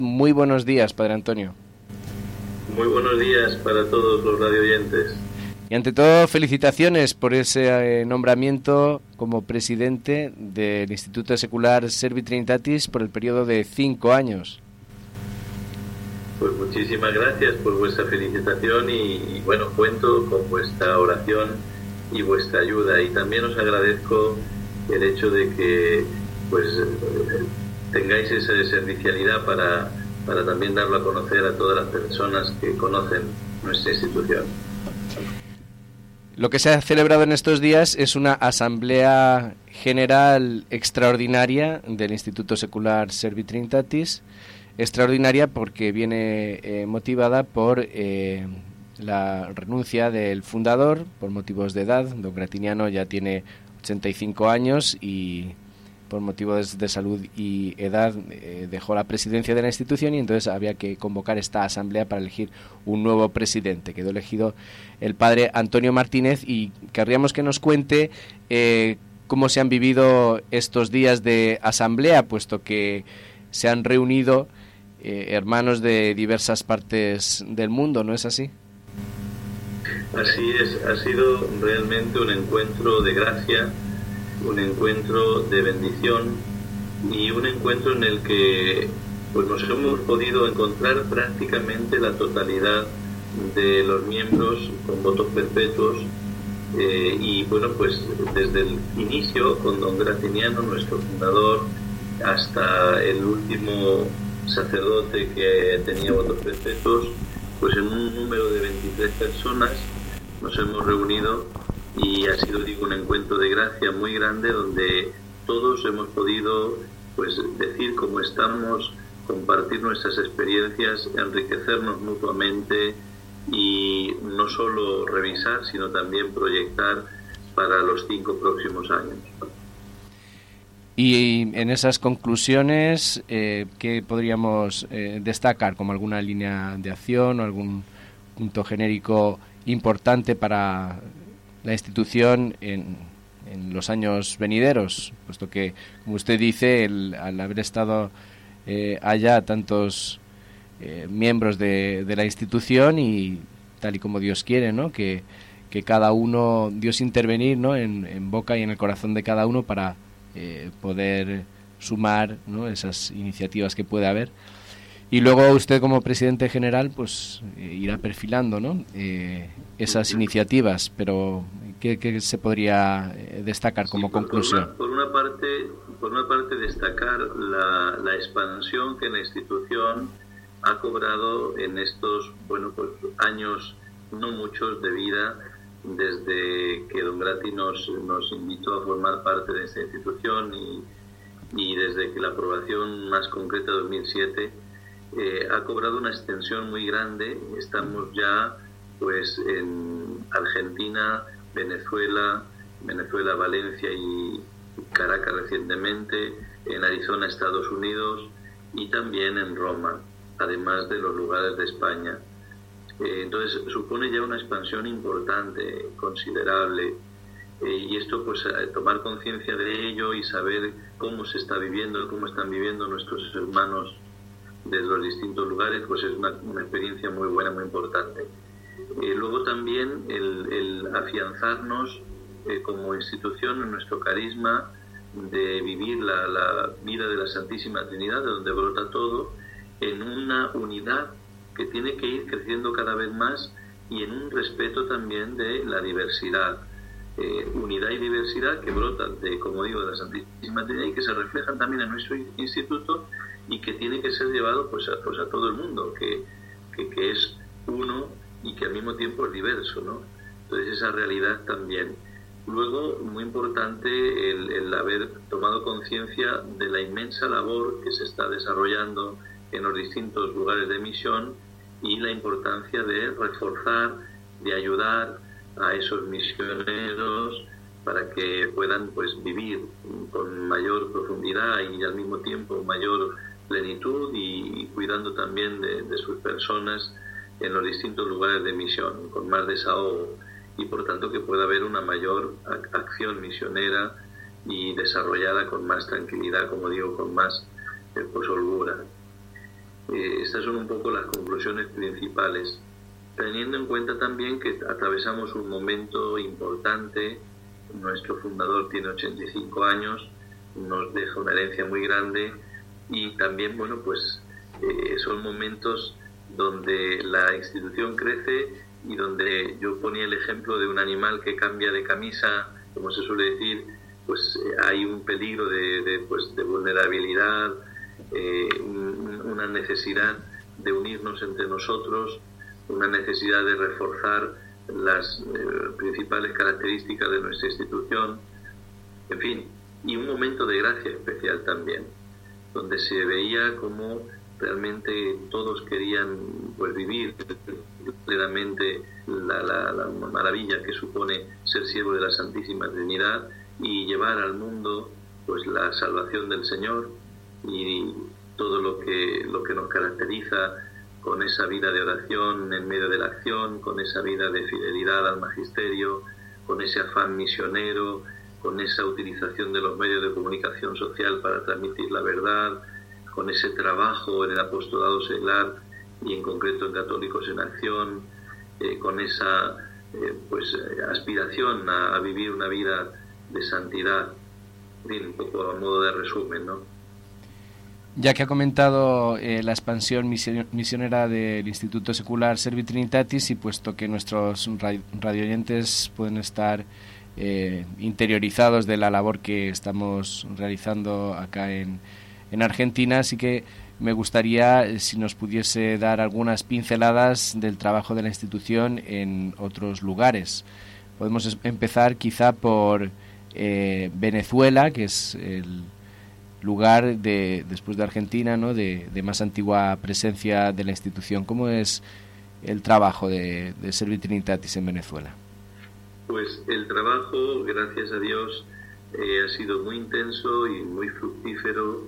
Muy buenos días, Padre Antonio. Muy buenos días para todos los radioyentes. Y ante todo, felicitaciones por ese nombramiento como presidente del Instituto Secular Servi Trinitatis por el periodo de 5 años. Pues muchísimas gracias por vuestra felicitación y bueno, cuento con vuestra oración y vuestra ayuda, y también os agradezco el hecho de que pues tengáis esa servicialidad para también darlo a conocer a todas las personas que conocen nuestra institución. Lo que se ha celebrado en estos días es una asamblea general extraordinaria del Instituto Secular Servi Trinitatis, extraordinaria porque viene motivada por la renuncia del fundador por motivos de edad. Don Gratiniano ya tiene 85 años y por motivos de salud y edad dejó la presidencia de la institución, y entonces había que convocar esta asamblea para elegir un nuevo presidente. Quedó elegido el padre Antonio Martínez, y querríamos que nos cuente cómo se han vivido estos días de asamblea, puesto que se han reunido hermanos de diversas partes del mundo, ¿no es así? Así es, ha sido realmente un encuentro de gracia, un encuentro de bendición y un encuentro en el que pues nos hemos podido encontrar prácticamente la totalidad de los miembros con votos perpetuos, y bueno, pues desde el inicio con don Gratiniano, nuestro fundador, hasta el último sacerdote que tenía votos perpetuos, pues en un número de 23 personas nos hemos reunido, y ha sido, digo, un encuentro de gracia muy grande donde todos hemos podido pues decir cómo estamos, compartir nuestras experiencias, enriquecernos mutuamente y no solo revisar, sino también proyectar para los 5 próximos años. Y en esas conclusiones, ¿qué podríamos destacar como alguna línea de acción o algún punto genérico importante para la institución en los años venideros? Puesto que, como usted dice, al haber estado allá tantos miembros de la institución, y tal y como Dios quiere, ¿no? Que cada uno, Dios intervenir, ¿no? en boca y en el corazón de cada uno para poder sumar, ¿no? esas iniciativas que puede haber. Y luego usted, como presidente general, pues irá perfilando, ¿no? esas iniciativas, pero ¿qué se podría destacar como conclusión? Por una parte destacar la expansión que la institución ha cobrado en estos años no muchos de vida, desde que don Grati nos invitó a formar parte de esta institución, y desde que la aprobación más concreta de 2007 ha cobrado una extensión muy grande. Estamos ya pues en Argentina, Venezuela, Valencia y Caracas recientemente, en Arizona, Estados Unidos, y también en Roma, además de los lugares de España. Entonces supone ya una expansión importante, considerable, y esto pues tomar conciencia de ello y saber cómo se está viviendo, cómo están viviendo nuestros hermanos de los distintos lugares, pues es una experiencia muy buena, muy importante. Luego también el afianzarnos como institución en nuestro carisma de vivir la vida de la Santísima Trinidad, de donde brota todo, en una unidad que tiene que ir creciendo cada vez más, y en un respeto también de la diversidad. Unidad y diversidad que brotan de, como digo, de la Santísima Trinidad, y que se reflejan también en nuestro instituto, y que tiene que ser llevado pues a todo el mundo, que es uno y que al mismo tiempo es diverso, ¿no? Entonces esa realidad también. Luego, muy importante el haber tomado conciencia de la inmensa labor que se está desarrollando en los distintos lugares de misión, y la importancia de reforzar, de ayudar a esos misioneros para que puedan pues vivir con mayor profundidad y al mismo tiempo mayor plenitud, y cuidando también de sus personas en los distintos lugares de misión, con más desahogo, y por tanto que pueda haber una mayor acción misionera y desarrollada con más tranquilidad, como digo, con más holgura. Estas son un poco las conclusiones principales, teniendo en cuenta también que atravesamos un momento importante. Nuestro fundador tiene 85 años, nos deja una herencia muy grande, y también, bueno, pues son momentos donde la institución crece y donde yo ponía el ejemplo de un animal que cambia de camisa, como se suele decir, pues hay un peligro de vulnerabilidad, una necesidad de unirnos entre nosotros, una necesidad de reforzar las principales características de nuestra institución, en fin, y un momento de gracia especial también, donde se veía cómo realmente todos querían pues vivir plenamente la maravilla que supone ser siervo de la Santísima Trinidad y llevar al mundo pues la salvación del Señor y todo lo que nos caracteriza, con esa vida de oración en medio de la acción, con esa vida de fidelidad al magisterio, con ese afán misionero, con esa utilización de los medios de comunicación social para transmitir la verdad, con ese trabajo en el apostolado seglar y en concreto en Católicos en Acción, con esa aspiración a vivir una vida de santidad. En fin, un poco a modo de resumen, ¿no? Ya que ha comentado la expansión misionera del Instituto Secular Servi Trinitatis, y puesto que nuestros radioyentes pueden estar interiorizados de la labor que estamos realizando acá en Argentina, así que me gustaría si nos pudiese dar algunas pinceladas del trabajo de la institución en otros lugares. Podemos empezar quizá por Venezuela, que es el lugar después de Argentina, ¿no?, de más antigua presencia de la institución. ¿Cómo es el trabajo de Servi Trinitatis en Venezuela? Pues el trabajo, gracias a Dios, ha sido muy intenso y muy fructífero,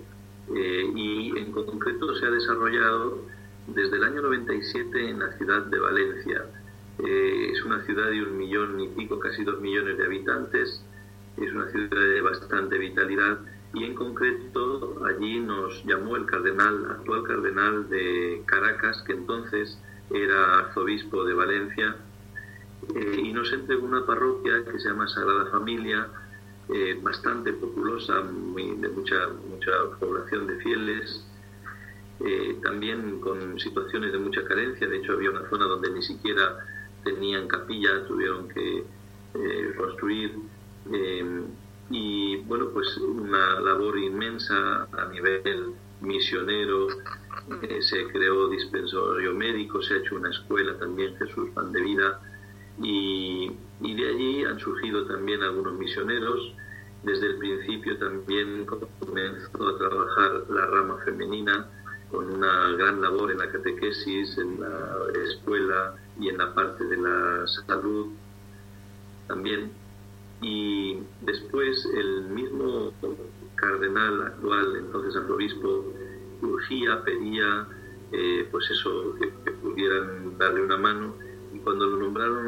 y en concreto se ha desarrollado desde el año 97 en la ciudad de Valencia. Es una ciudad de 1 millón y pico, casi 2 millones de habitantes. Es una ciudad de bastante vitalidad, y en concreto allí nos llamó el actual cardenal de Caracas, que entonces era arzobispo de Valencia, y nos entregó una parroquia que se llama Sagrada Familia, bastante populosa, de mucha población de fieles, también con situaciones de mucha carencia. De hecho, había una zona donde ni siquiera tenían capilla, tuvieron que construir, y bueno, pues una labor inmensa a nivel misionero. Se creó dispensario médico, se ha hecho una escuela también, Jesús Pan de Vida, y de allí han surgido también algunos misioneros. Desde el principio también comenzó a trabajar la rama femenina, con una gran labor en la catequesis, en la escuela y en la parte de la salud también. Y después el mismo cardenal actual, entonces arzobispo, pedía pues eso, que pudieran darle una mano, y cuando lo nombraron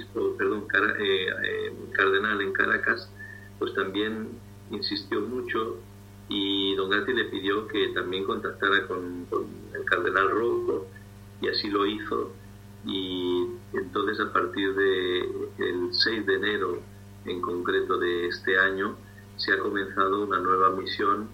cardenal en Caracas, pues también insistió mucho, y don Gatti le pidió que también contactara con el cardenal Rocco, y así lo hizo. Y entonces, a partir del 6 de enero en concreto de este año, se ha comenzado una nueva misión,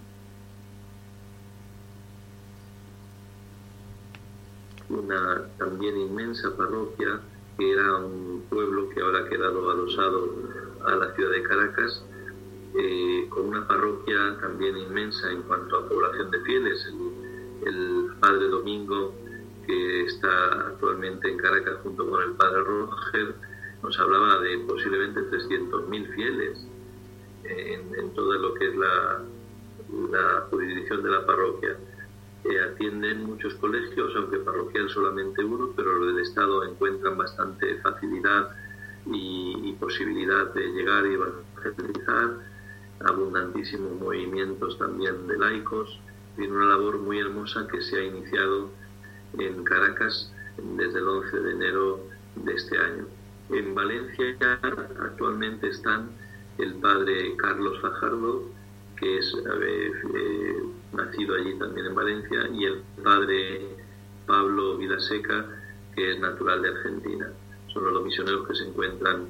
una también inmensa parroquia, que era un pueblo que ahora ha quedado adosado a la ciudad de Caracas, con una parroquia también inmensa en cuanto a población de fieles. El padre Domingo, que está actualmente en Caracas junto con el padre Roger, nos hablaba de posiblemente 300.000 fieles en todo lo que es la jurisdicción de la parroquia. Atienden muchos colegios, aunque parroquial solamente uno, pero los del Estado encuentran bastante facilidad y posibilidad de llegar y evangelizar. Abundantísimos movimientos también de laicos. Tiene una labor muy hermosa que se ha iniciado en Caracas desde el 11 de enero de este año. En Valencia actualmente están el padre Carlos Fajardo, que es nacido allí también en Valencia, y el padre Pablo Vilaseca, que es natural de Argentina. Son los dos misioneros que se encuentran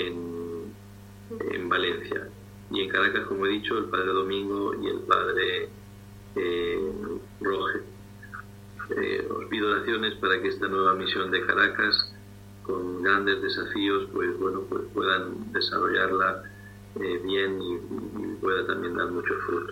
en Valencia. Y en Caracas, como he dicho, el padre Domingo y el padre Roge. Os pido oraciones para que esta nueva misión de Caracas, con grandes desafíos, pues puedan desarrollarla bien y pueda también dar mucho fruto.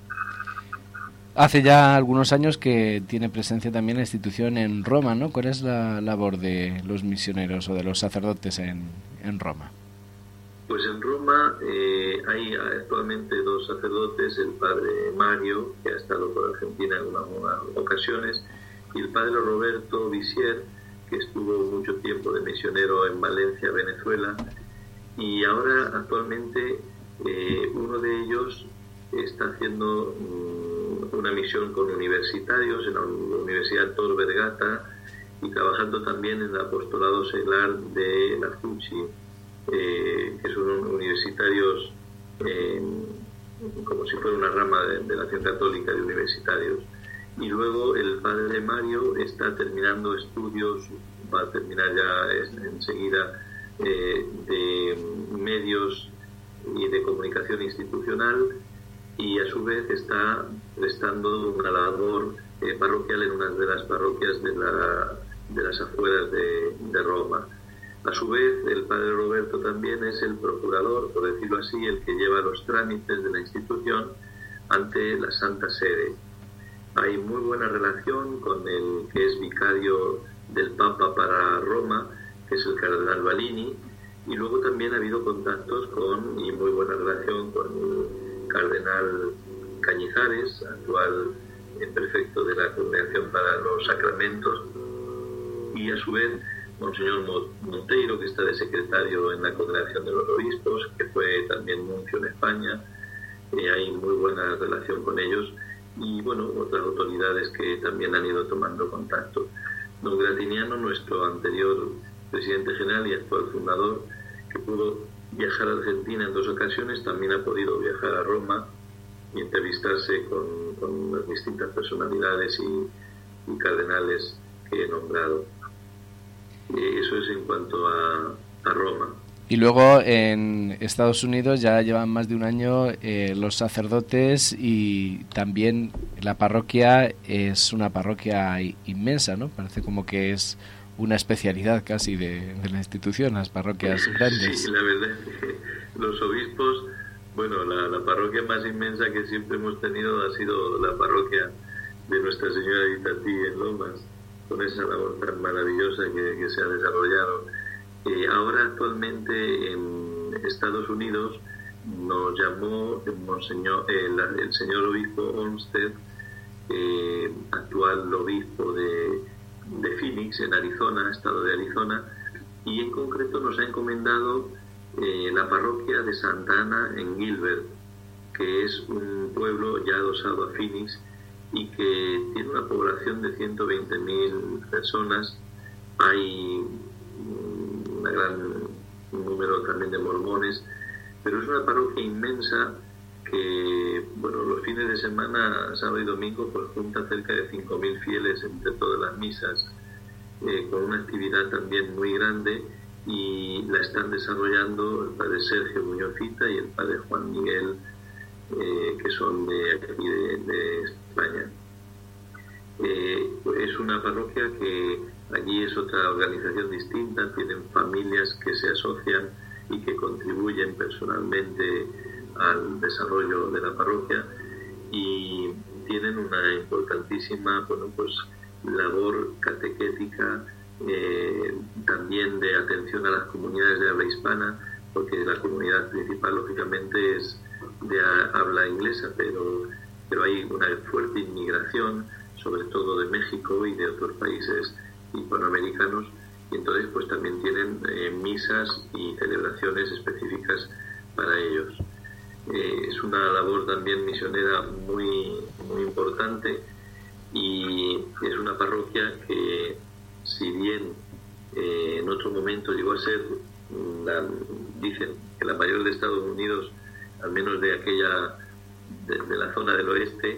Hace ya algunos años que tiene presencia también la institución en Roma, ¿no? ¿Cuál es la labor de los misioneros o de los sacerdotes en Roma? Pues en Roma hay actualmente dos sacerdotes, el padre Mario, que ha estado por Argentina en algunas ocasiones, y el padre Roberto Visier, que estuvo mucho tiempo de misionero en Valencia, Venezuela, y ahora actualmente uno de ellos está haciendo una misión con universitarios en la Universidad Tor Vergata y trabajando también en el apostolado seglar de la FUCI, que son universitarios como si fuera una rama de la Acción Católica de universitarios. Y luego el padre Mario está terminando estudios, va a terminar ya enseguida, de medios y de comunicación institucional, y a su vez está prestando una labor parroquial en una de las parroquias de las afueras de Roma. A su vez, el padre Roberto también es el procurador, por decirlo así, el que lleva los trámites de la institución ante la Santa Sede. Hay muy buena relación con el que es vicario del Papa para Roma, que es el cardenal Balini, y luego también ha habido contactos y muy buena relación con el cardenal Cañizares, actual prefecto de la Congregación para los Sacramentos, y a su vez Monseñor Monteiro, que está de secretario en la Congregación de los Obispos, que fue también nuncio en España. Hay muy buena relación con ellos, y otras autoridades que también han ido tomando contacto. Don Gratiniano, nuestro anterior presidente general y actual fundador, que pudo viajar a Argentina en 2 ocasiones, también ha podido viajar a Roma y entrevistarse con las distintas personalidades y cardenales que he nombrado. Eso es en cuanto a Roma. Y luego en Estados Unidos ya llevan más de un año los sacerdotes, y también la parroquia es una parroquia inmensa, ¿no? Parece como que es una especialidad casi de la institución, las parroquias grandes. Sí, la verdad es que los obispos, la parroquia más inmensa que siempre hemos tenido ha sido la parroquia de Nuestra Señora de Itatí en Lomas, con esa labor tan maravillosa que se ha desarrollado. Ahora actualmente en Estados Unidos nos llamó el señor obispo Olmsted, actual obispo de Phoenix, en Arizona, estado de Arizona, y en concreto nos ha encomendado la parroquia de Santa Ana en Gilbert, que es un pueblo ya adosado a Phoenix y que tiene una población de 120.000 personas. Hay un gran número también de mormones, pero es una parroquia inmensa que, los fines de semana, sábado y domingo, pues junta cerca de 5.000 fieles entre todas las misas, con una actividad también muy grande, y la están desarrollando el padre Sergio Muñozita y el padre Juan Miguel, que son de aquí de España. Es una parroquia que allí es otra organización distinta, tienen familias que se asocian y que contribuyen personalmente al desarrollo de la parroquia, y tienen una importantísima labor catequética, también de atención a las comunidades de habla hispana, porque la comunidad principal lógicamente es de habla inglesa, pero hay una fuerte inmigración, sobre todo de México y de otros países hispanoamericanos, y entonces pues también tienen misas y celebraciones específicas para ellos. Es una labor también misionera muy, muy importante, y es una parroquia que, si bien en otro momento llegó a ser, dicen que la mayor de Estados Unidos, al menos de la zona del oeste,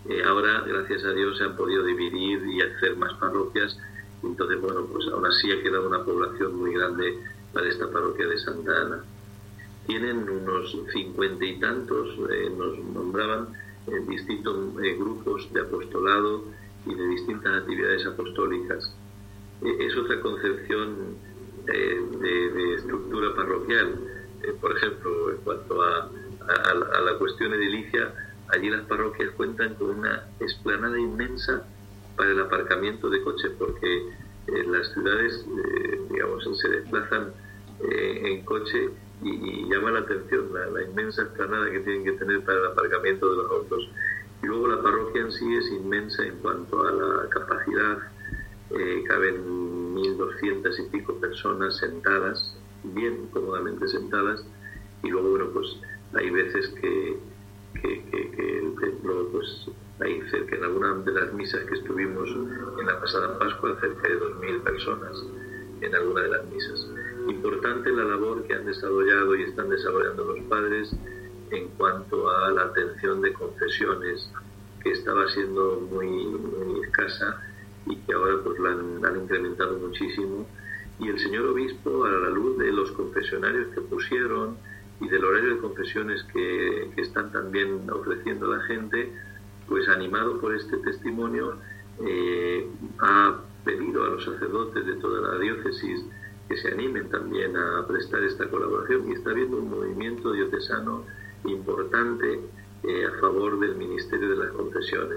Ahora, gracias a Dios, se han podido dividir y hacer más parroquias. Entonces, bueno, pues ahora sí ha quedado una población muy grande para esta parroquia de Santa Ana. Tienen unos 50 y tantos, nos nombraban distintos grupos de apostolado y de distintas actividades apostólicas. Es otra concepción de estructura parroquial. Por ejemplo, en cuanto a la cuestión edilicia, allí las parroquias cuentan con una explanada inmensa para el aparcamiento de coches, porque las ciudades, digamos, se desplazan en coche y llama la atención la inmensa explanada que tienen que tener para el aparcamiento de los autos. Y luego la parroquia en sí es inmensa en cuanto a la capacidad. Caben 1.200 y pico personas sentadas, bien cómodamente sentadas, y luego, bueno, pues hay veces que el templo, pues hay cerca, en alguna de las misas que estuvimos en la pasada Pascua, cerca de 2.000 personas en alguna de las misas. Importante la labor que han desarrollado y están desarrollando los padres en cuanto a la atención de confesiones, que estaba siendo muy escasa y que ahora pues la han incrementado muchísimo. Y el señor obispo, a la luz de los confesionarios que pusieron y del horario de confesiones que están también ofreciendo a la gente, pues animado por este testimonio, ha pedido a los sacerdotes de toda la diócesis que se animen también a prestar esta colaboración, y está habiendo un movimiento diocesano importante a favor del ministerio de las confesiones.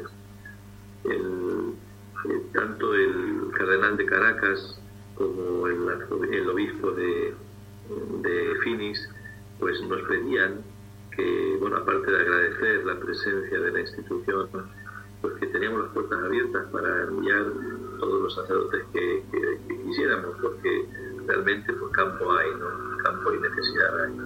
Tanto el cardenal de Caracas como el obispo de Finis pues nos pedían que, bueno, aparte de agradecer la presencia de la institución, pues que teníamos las puertas abiertas para enviar todos los sacerdotes que quisiéramos, porque realmente pues campo hay, ¿no? Campo y necesidad hay.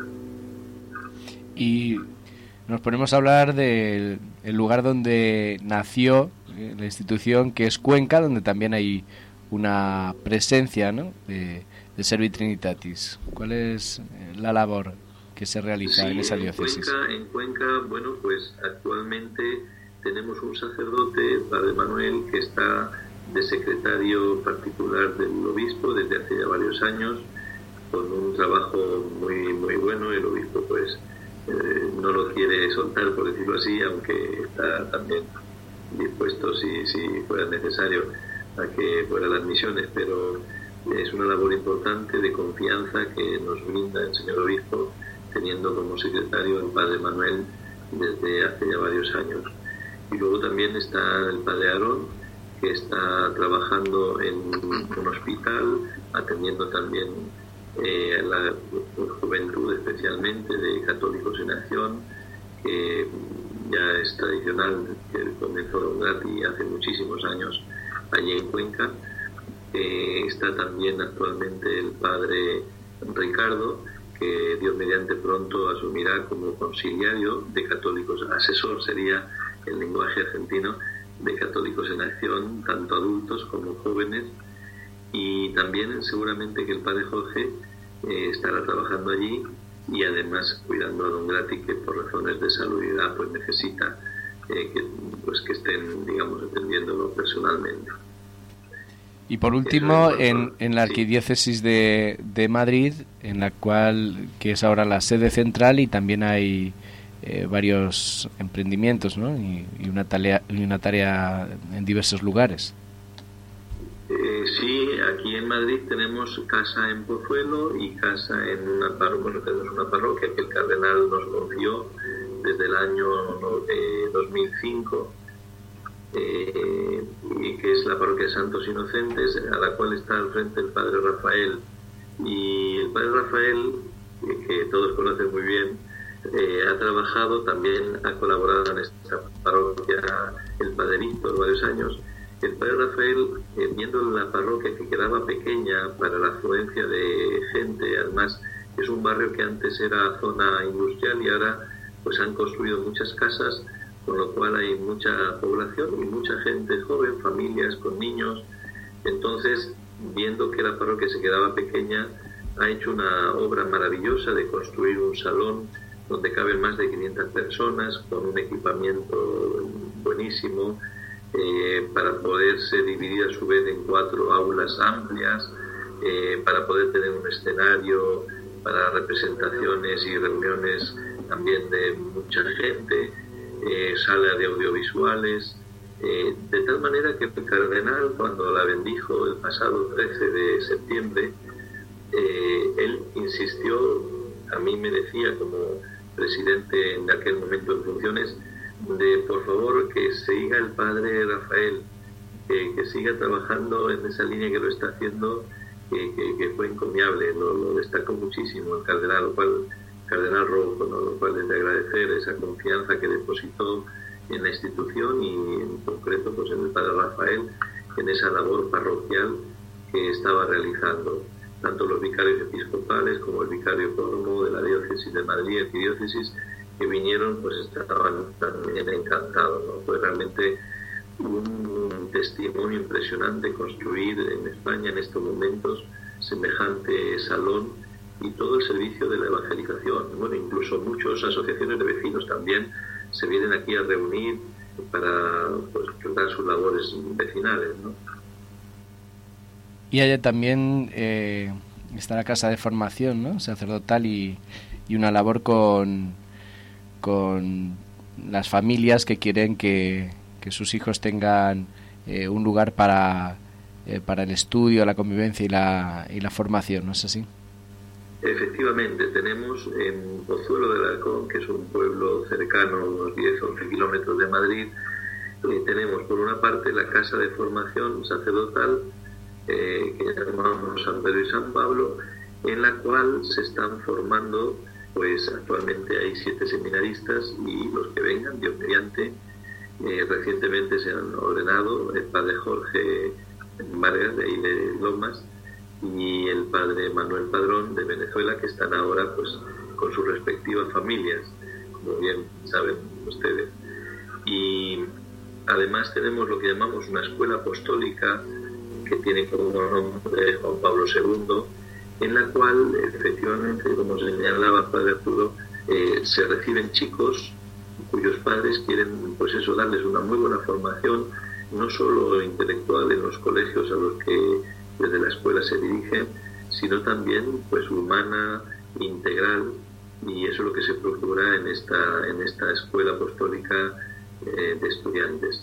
Y nos ponemos a hablar del lugar donde nació la institución, que es Cuenca, donde también hay una presencia, ¿no?, de Servit Trinitatis. ¿Cuál es la labor que se realiza en esa diócesis? En Cuenca, bueno, pues actualmente tenemos un sacerdote, Padre Manuel, que está de secretario particular del obispo desde hace ya varios años, con un trabajo muy bueno. El obispo pues no lo quiere soltar, por decirlo así, aunque está también dispuesto, si fuera necesario, a que fuera las misiones, pero es una labor importante de confianza que nos brinda el señor obispo, teniendo como secretario el Padre Manuel desde hace ya varios años. Y luego también está el Padre Aarón, que está trabajando en un hospital, atendiendo también la juventud, especialmente de Católicos en Acción, que ya es tradicional, que comenzó gratis hace muchísimos años allí en Cuenca. Está también actualmente el Padre Ricardo, que Dios mediante pronto asumirá como conciliario de Católicos, asesor sería el lenguaje argentino, de Católicos en Acción, tanto adultos como jóvenes. Y también seguramente que el Padre Jorge estará trabajando allí, y además cuidando a don Grati, que por razones de salubridad pues necesita que estén, digamos, atendiéndolo personalmente. Y por último, en la Arquidiócesis de Madrid, en la cual, que es ahora la sede central, y también hay varios emprendimientos, ¿no?, y una tarea en diversos lugares. Sí, aquí en Madrid tenemos casa en Pozuelo y casa en una parroquia. Bueno, tenemos una parroquia que el cardenal nos confió desde el año 2005, y que es la parroquia de Santos Inocentes, a la cual está al frente el Padre Rafael. Y el Padre Rafael, que todos conocen muy bien, ha trabajado, también ha colaborado en esta parroquia el Padre Víctor varios años. El Padre Rafael, viendo la parroquia que quedaba pequeña para la afluencia de gente, además es un barrio que antes era zona industrial y ahora pues han construido muchas casas, con lo cual hay mucha población y mucha gente joven, familias con niños. Entonces, viendo que la parroquia se quedaba pequeña, ha hecho una obra maravillosa de construir un salón donde caben más de 500 personas, con un equipamiento buenísimo, para poderse dividir a su vez en 4 aulas amplias, para poder tener un escenario para representaciones y reuniones también de mucha gente, sala de audiovisuales, de tal manera que el cardenal, cuando la bendijo el pasado 13 de septiembre, él insistió, a mí me decía como presidente en aquel momento en funciones, de por favor que siga el padre Rafael, que siga trabajando en esa línea que lo está haciendo, que fue encomiable, lo destacó muchísimo el cardenal, cardenal Rojo, ¿no? Lo cual es de agradecer esa confianza que depositó en la institución y en concreto pues en el padre Rafael, en esa labor parroquial que estaba realizando. Tanto los vicarios episcopales como el vicario Córdoba de la diócesis de Madrid, arquidiócesis, que vinieron, pues estaban también encantados, ¿no? Fue realmente un testimonio impresionante construir en España en estos momentos semejante salón y todo el servicio de la evangelización. Bueno, incluso muchas asociaciones de vecinos también se vienen aquí a reunir para pues dar sus labores vecinales, ¿no? Y allá también está la casa de formación, ¿no?, sacerdotal y una labor con las familias que quieren que sus hijos tengan un lugar para el estudio, la convivencia y la formación, ¿no es así? Efectivamente, tenemos en Pozuelo del Halcón, que es un pueblo cercano, unos 10-11 kilómetros de Madrid, tenemos por una parte la casa de formación sacerdotal, que llamamos San Pedro y San Pablo, en la cual se están formando, pues actualmente hay 7 seminaristas y los que vengan, Dios mediante, recientemente se han ordenado el padre Jorge Vargas de ahí de Lomas y el padre Manuel Padrón de Venezuela, que están ahora pues con sus respectivas familias, como bien saben ustedes. Y además tenemos lo que llamamos una escuela apostólica que tiene como nombre Juan Pablo II, en la cual efectivamente, como señalaba el padre Arturo, se reciben chicos cuyos padres quieren pues eso, darles una muy buena formación, no solo intelectual en los colegios a los que desde la escuela se dirigen, sino también pues humana, integral, y eso es lo que se procura en esta escuela apostólica de estudiantes.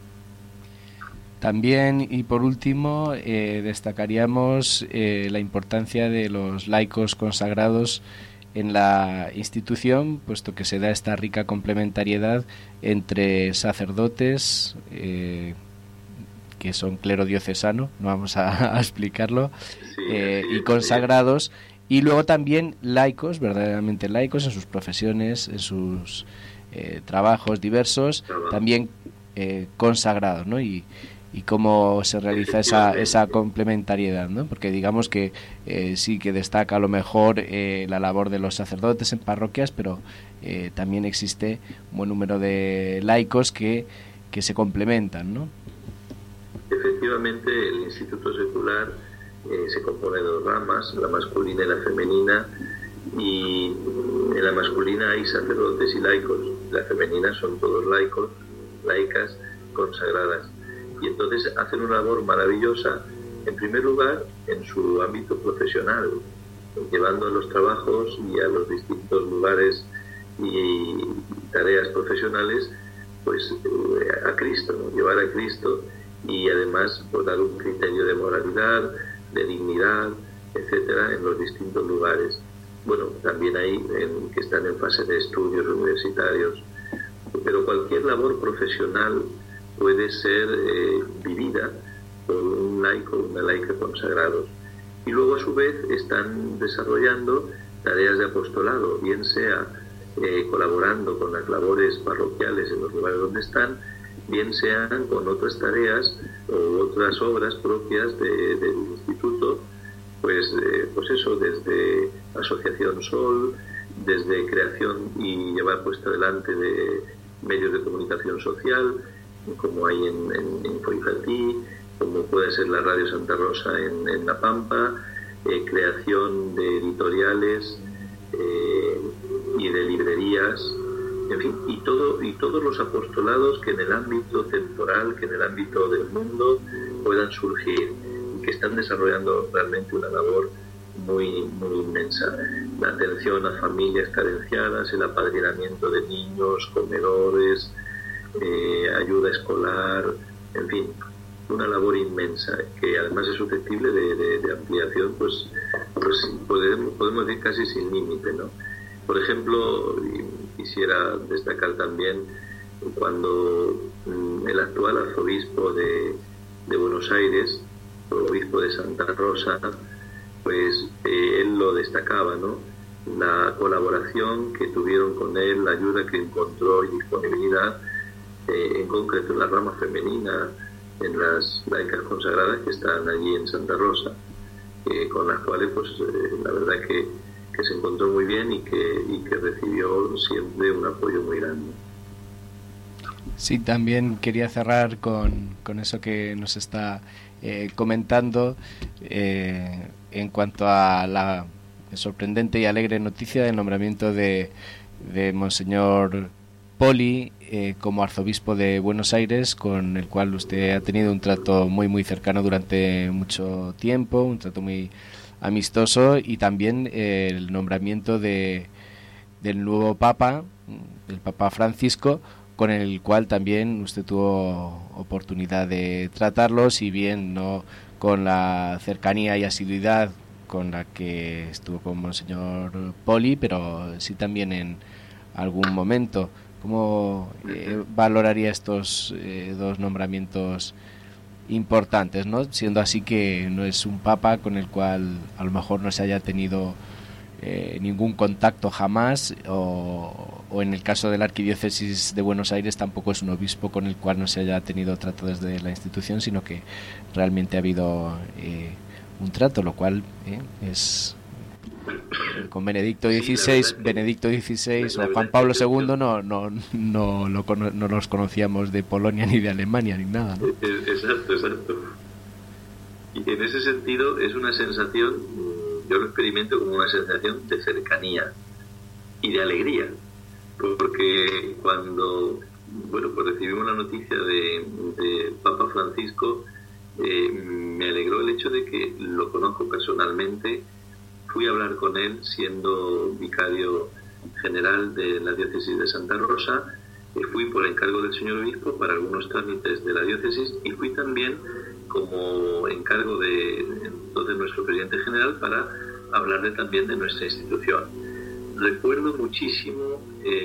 También, y por último, destacaríamos la importancia de los laicos consagrados en la institución, puesto que se da esta rica complementariedad entre sacerdotes, que son clero diocesano, no vamos a explicarlo, y consagrados, y luego también laicos, verdaderamente laicos en sus profesiones, en sus trabajos diversos, también consagrados, ¿no? Y cómo se realiza esa complementariedad, ¿no? Porque digamos que sí que destaca a lo mejor la labor de los sacerdotes en parroquias, pero también existe un buen número de laicos que se complementan, ¿no? Efectivamente, el Instituto Secular se compone de 2 ramas, la masculina y la femenina, y en la masculina hay sacerdotes y laicos, la femenina son todos laicos, laicas, consagradas. Y entonces hacen una labor maravillosa, en primer lugar, en su ámbito profesional, llevando a los trabajos y a los distintos lugares y tareas profesionales, pues a Cristo, ¿no? Llevar a Cristo y además pues, dar un criterio de moralidad, de dignidad, etcétera, en los distintos lugares. Bueno, también hay que están en fase de estudios universitarios, pero cualquier labor profesional puede ser vivida por un laico o una laica consagrados. Y luego a su vez están desarrollando tareas de apostolado, bien sea colaborando con las labores parroquiales en los lugares donde están, bien sean con otras tareas o otras obras propias del instituto, pues eso, desde Asociación Sol, desde creación y llevar puesta delante de medios de comunicación social, como hay en Infoinfantil, como puede ser la Radio Santa Rosa en La Pampa, creación de editoriales y de librerías, en fin, y todos los apostolados que en el ámbito temporal, que en el ámbito del mundo puedan surgir y que están desarrollando realmente una labor muy, muy inmensa. La atención a familias carenciadas, el apadrinamiento de niños, comedores, ayuda escolar, en fin, una labor inmensa que además es susceptible de ampliación, pues podemos decir casi sin límite, ¿no? Por ejemplo, quisiera destacar también cuando el actual arzobispo de Buenos Aires, el obispo de Santa Rosa, pues él lo destacaba, ¿no? La colaboración que tuvieron con él, la ayuda que encontró y disponibilidad, en concreto en la rama femenina, en las laicas consagradas que están allí en Santa Rosa, con las cuales pues la verdad que se encontró muy bien y que recibió siempre un apoyo muy grande. Sí, también quería cerrar con eso que nos está comentando en cuanto a la sorprendente y alegre noticia del nombramiento de Monseñor Poli como arzobispo de Buenos Aires, con el cual usted ha tenido un trato muy muy cercano durante mucho tiempo, un trato muy amistoso, y también el nombramiento del nuevo Papa, el Papa Francisco, con el cual también usted tuvo oportunidad de tratarlo, si bien no con la cercanía y asiduidad con la que estuvo con Monseñor Poli, pero sí también en algún momento. ¿Cómo valoraría estos dos nombramientos importantes, ¿no? Siendo así que no es un papa con el cual a lo mejor no se haya tenido ningún contacto jamás, o en el caso de la Arquidiócesis de Buenos Aires tampoco es un obispo con el cual no se haya tenido trato desde la institución, sino que realmente ha habido un trato, lo cual es... Con Benedicto XVI o Juan Pablo II no los conocíamos de Polonia ni de Alemania ni nada, ¿no? Exacto. Y en ese sentido es una sensación, yo lo experimento como una sensación de cercanía y de alegría, porque cuando pues recibimos la noticia de Papa Francisco, me alegró el hecho de que lo conozco personalmente. Fui a hablar con él siendo vicario general de la diócesis de Santa Rosa, fui por encargo del señor obispo para algunos trámites de la diócesis, y fui también como encargo de entonces nuestro presidente general para hablarle también de nuestra institución. Recuerdo muchísimo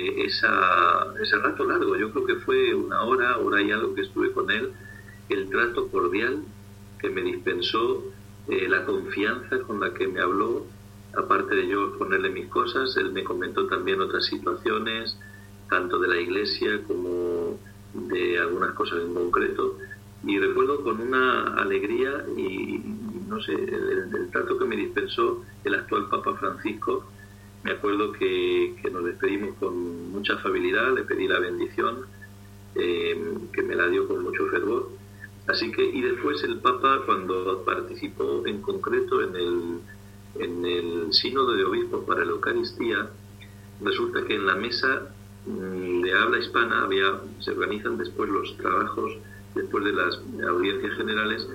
ese rato largo, yo creo que fue una hora y algo que estuve con él, el trato cordial que me dispensó, la confianza con la que me habló. Aparte de yo ponerle mis cosas, él me comentó también otras situaciones, tanto de la iglesia como de algunas cosas en concreto. Y recuerdo con una alegría y no sé, el trato que me dispensó el actual Papa Francisco. Me acuerdo que nos despedimos con mucha afabilidad, le pedí la bendición, que me la dio con mucho fervor. Así que, y después el Papa, cuando participó en concreto en el sínodo de obispos para la Eucaristía, resulta que en la mesa de habla hispana se organizan después los trabajos, después de las audiencias generales,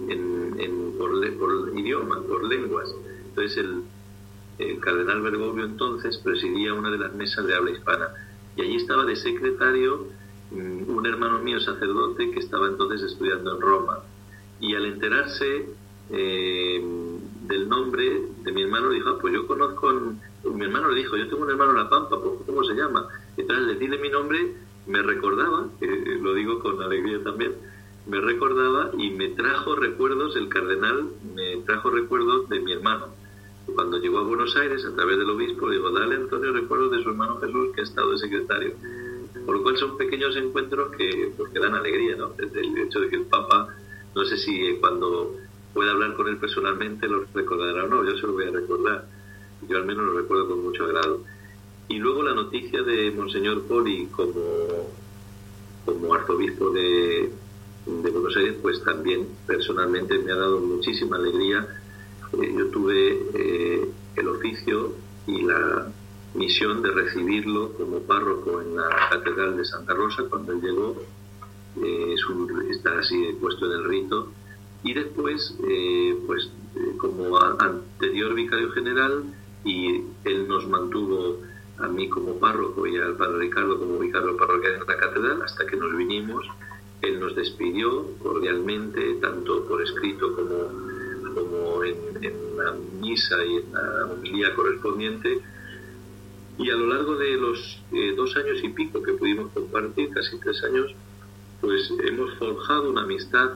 por idioma, por lenguas. Entonces el cardenal Bergoglio entonces presidía una de las mesas de habla hispana, y allí estaba de secretario un hermano mío sacerdote que estaba entonces estudiando en Roma, y al enterarse del nombre de mi hermano dijo, pues yo conozco, mi hermano le dijo, yo tengo un hermano en La Pampa, ¿cómo se llama? Entonces le dile mi nombre, me recordaba, lo digo con alegría también, me recordaba y me trajo recuerdos, el cardenal me trajo recuerdos de mi hermano. Cuando llegó a Buenos Aires a través del obispo, le digo, dale Antonio recuerdos de su hermano Jesús que ha estado de secretario. Por lo cual son pequeños encuentros que dan alegría, ¿no? Desde el hecho de que el Papa, no sé si cuando pueda hablar con él personalmente lo recordará o no, yo se lo voy a recordar. Yo al menos lo recuerdo con mucho agrado. Y luego la noticia de Monseñor Poli como arzobispo de Buenos Aires, pues también personalmente me ha dado muchísima alegría. Yo tuve el oficio y misión de recibirlo como párroco en la Catedral de Santa Rosa cuando él llegó. Está así puesto en el rito. Y después, como anterior vicario general, y él nos mantuvo a mí como párroco y al padre Ricardo como vicario parroquial de la catedral hasta que nos vinimos. Él nos despidió cordialmente, tanto por escrito como en la misa y en la homilía correspondiente. Y a lo largo de los 2 años y pico que pudimos compartir, casi 3 años, pues hemos forjado una amistad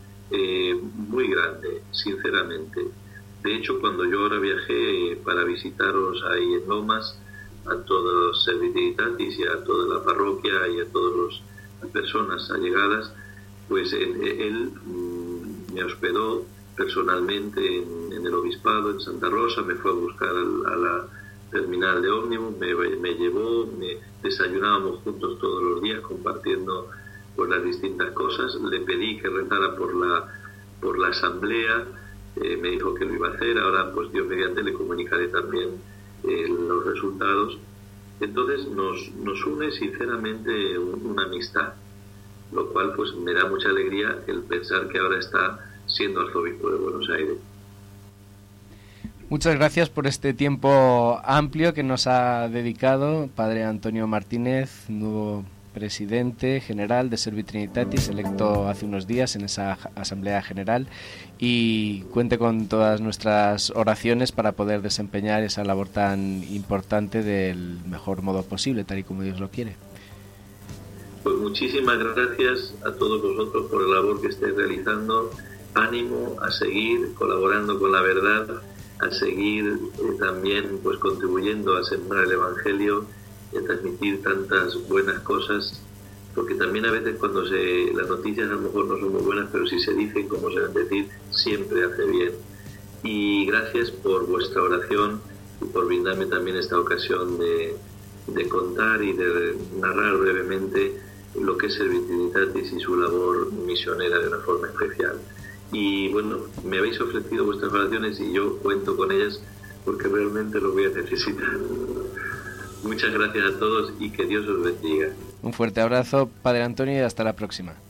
muy grande, sinceramente. De hecho, cuando yo ahora viajé para visitaros ahí en Lomas, a todos los Servitrinitatis y a toda la parroquia y a todas las personas allegadas, pues él me hospedó personalmente en el obispado, en Santa Rosa, me fue a buscar a la terminal de ómnibus, me llevó, desayunábamos juntos todos los días compartiendo pues las distintas cosas. Le pedí que rezara por la asamblea, me dijo que lo iba a hacer. Ahora pues Dios mediante le comunicaré también los resultados. Entonces nos une sinceramente una amistad, lo cual pues me da mucha alegría el pensar que ahora está siendo arzobispo de Buenos Aires. Muchas gracias por este tiempo amplio que nos ha dedicado Padre Antonio Martínez, nuevo presidente general de Servitrinitatis, electo hace unos días en esa Asamblea General, y cuente con todas nuestras oraciones para poder desempeñar esa labor tan importante del mejor modo posible, tal y como Dios lo quiere. Pues muchísimas gracias a todos vosotros por la labor que estáis realizando. Ánimo a seguir colaborando con la verdad, a seguir también pues contribuyendo a sembrar el Evangelio y a transmitir tantas buenas cosas, porque también a veces cuando las noticias a lo mejor no son muy buenas, pero si se dicen como se deben decir, siempre hace bien. Y gracias por vuestra oración y por brindarme también esta ocasión de contar y de narrar brevemente lo que es Servitrinitatis y su labor misionera de una forma especial. Y bueno, me habéis ofrecido vuestras oraciones y yo cuento con ellas porque realmente lo voy a necesitar. Muchas gracias a todos y que Dios os bendiga. Un fuerte abrazo, Padre Antonio, y hasta la próxima.